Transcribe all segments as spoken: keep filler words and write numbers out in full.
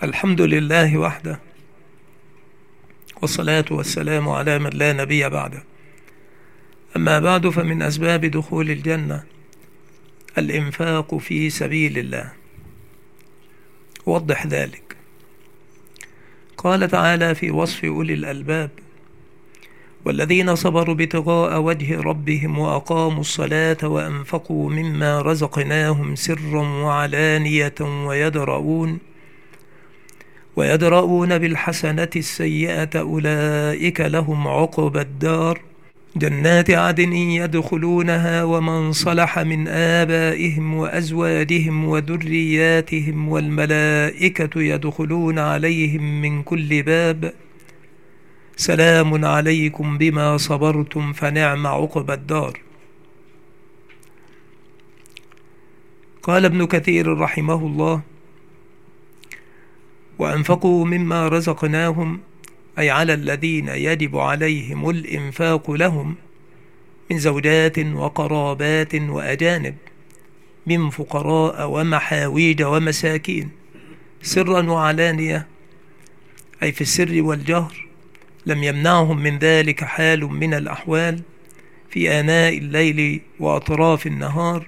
الحمد لله وحده، والصلاة والسلام على من لا نبي بعده. أما بعد، فمن أسباب دخول الجنة الإنفاق في سبيل الله. وضح ذلك. قال تعالى في وصف أولي الألباب: والذين صبروا ابتغاء وجه ربهم وأقاموا الصلاة وأنفقوا مما رزقناهم سرا وعلانية ويدرؤون ويدرؤون بالحسنة السيئة أولئك لهم عقبى الدار جنات عدن يدخلونها ومن صلح من آبائهم وأزواجهم وذرياتهم والملائكة يدخلون عليهم من كل باب سلام عليكم بما صبرتم فنعم عقبى الدار. قال ابن كثير رحمه الله: وأنفقوا مما رزقناهم، أي على الذين يجب عليهم الإنفاق لهم من زوجات وقرابات وأجانب، من فقراء ومحاويج ومساكين، سرا وعلانية، أي في السر والجهر، لم يمنعهم من ذلك حال من الأحوال في آناء الليل وأطراف النهار.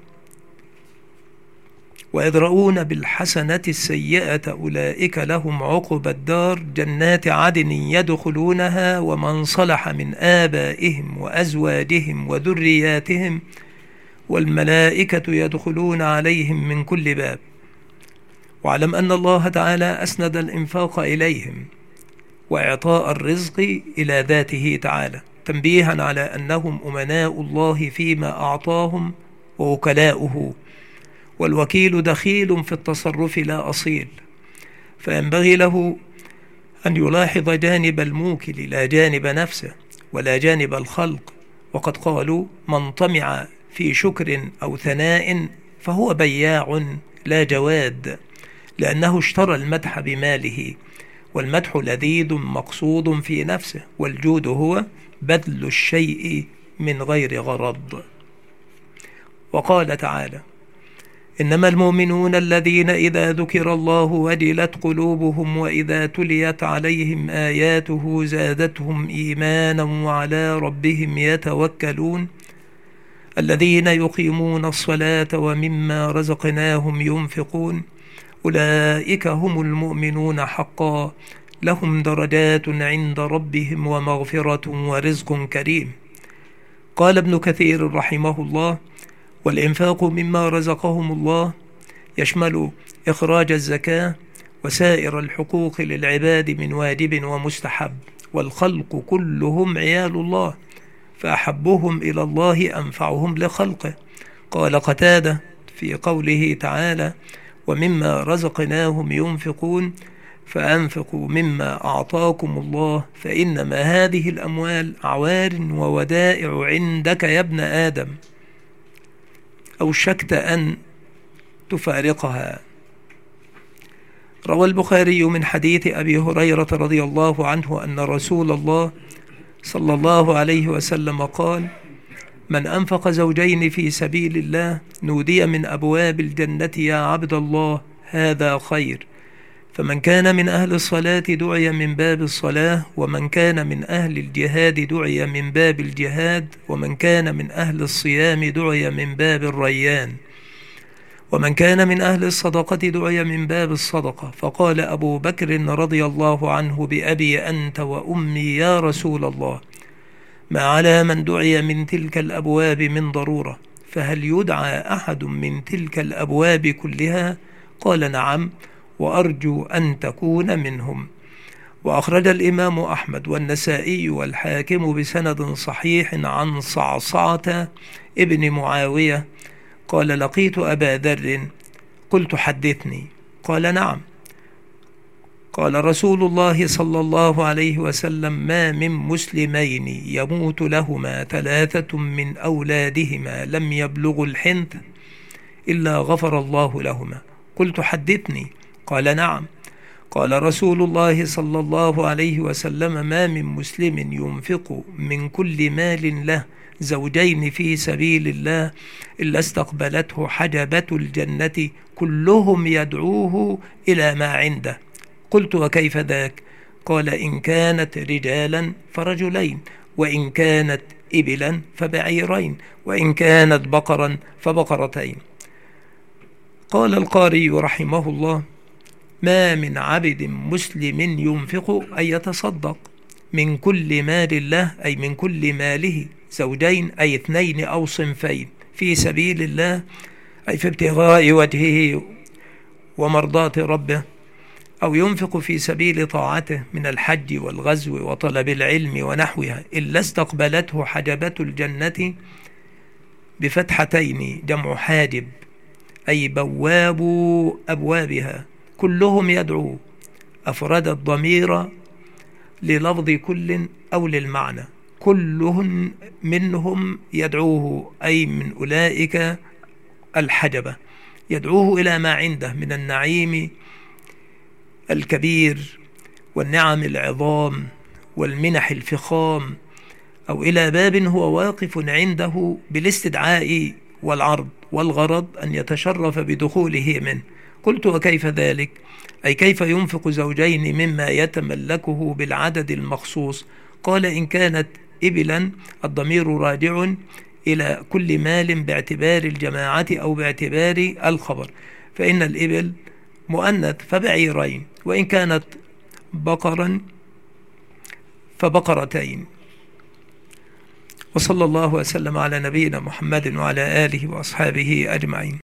ويدرؤون بالحسنة السيئة أولئك لهم عقبى الدار جنات عدن يدخلونها ومن صلح من آبائهم وأزواجهم وذرياتهم والملائكة يدخلون عليهم من كل باب. واعلم أن الله تعالى أسند الإنفاق إليهم وإعطاء الرزق إلى ذاته تعالى، تنبيها على أنهم أمناء الله فيما أعطاهم ووكلاؤه، والوكيل دخيل في التصرف لا أصيل، فينبغي له أن يلاحظ جانب الموكل لا جانب نفسه ولا جانب الخلق. وقد قالوا: من طمع في شكر أو ثناء فهو بياع لا جواد، لأنه اشترى المدح بماله، والمدح لذيذ مقصود في نفسه، والجود هو بذل الشيء من غير غرض. وقال تعالى: إنما المؤمنون الذين إذا ذكر الله وجلت قلوبهم وإذا تليت عليهم آياته زادتهم إيمانا وعلى ربهم يتوكلون الذين يقيمون الصلاة ومما رزقناهم ينفقون أولئك هم المؤمنون حقا لهم درجات عند ربهم ومغفرة ورزق كريم. قال ابن كثير رحمه الله: والإنفاق مما رزقهم الله يشمل إخراج الزكاة وسائر الحقوق للعباد من واجب ومستحب، والخلق كلهم عيال الله، فأحبهم إلى الله أنفعهم لخلقه. قال قتادة في قوله تعالى: ومما رزقناهم ينفقون، فأنفقوا مما أعطاكم الله، فإنما هذه الأموال عوار وودائع عندك يا ابن آدم، أوشكت أن تفارقها. روى البخاري من حديث أبي هريرة رضي الله عنه أن رسول الله صلى الله عليه وسلم قال: من أنفق زوجين في سبيل الله نودي من أبواب الجنة يا عبد الله هذا خير، فمن كان من أهل الصلاة دعي من باب الصلاة، ومن كان من أهل الجهاد دعي من باب الجهاد، ومن كان من أهل الصيام دعي من باب الريان، ومن كان من أهل الصدقة دعي من باب الصدقة. فقال أبو بكر رضي الله عنه: بأبي أنت وأمي يا رسول الله، ما على من دعي من تلك الأبواب من ضرورة، فهل يدعى أحد من تلك الأبواب كلها؟ قال: نعم، وأرجو أن تكون منهم. وأخرج الإمام أحمد والنسائي والحاكم بسند صحيح عن صعصعة ابن معاوية قال: لقيت أبا ذر قلت: حدثني. قال: نعم. قال رسول الله صلى الله عليه وسلم: ما من مسلمين يموت لهما ثلاثة من أولادهما لم يبلغوا الحنث إلا غفر الله لهما. قلت: حدثني. قال: نعم. قال رسول الله صلى الله عليه وسلم: ما من مسلم ينفق من كل مال له زوجين في سبيل الله إلا استقبلته حجبة الجنة كلهم يدعوه إلى ما عنده. قلت وكيف ذاك؟ قال إن كانت رجالا فرجلين، وإن كانت إبلا فبعيرين، وإن كانت بقرا فبقرتين. قال القاري رحمه الله: ما من عبد مسلم ينفق أي يتصدق من كل مال الله، أي من كل ماله، زوجين أي اثنين أو صنفين في سبيل الله، أي في ابتغاء وجهه ومرضاة ربه، أو ينفق في سبيل طاعته من الحج والغزو وطلب العلم ونحوها، إلا استقبلته حجبة الجنة بفتحتين، جمع حاجب، أي بواب أبوابها، كلهم يدعو، أفرد الضمير للفظ كل أو للمعنى، كلهم منهم يدعوه، أي من أولئك الحجبة، يدعوه إلى ما عنده من النعيم الكبير والنعم العظام والمنح الفخام، أو إلى باب هو واقف عنده بالاستدعاء والعرض، والغرض أن يتشرف بدخوله منه. قلت وكيف ذلك؟ أي كيف ينفق زوجين مما يتملكه بالعدد المخصوص؟ قال إن كانت إبلا، الضمير راجع إلى كل مال باعتبار الجماعة أو باعتبار الخبر، فإن الإبل مؤنث فبعيرين، وإن كانت بقرا فبقرتين. وصلى الله وسلم على نبينا محمد وعلى آله وأصحابه أجمعين.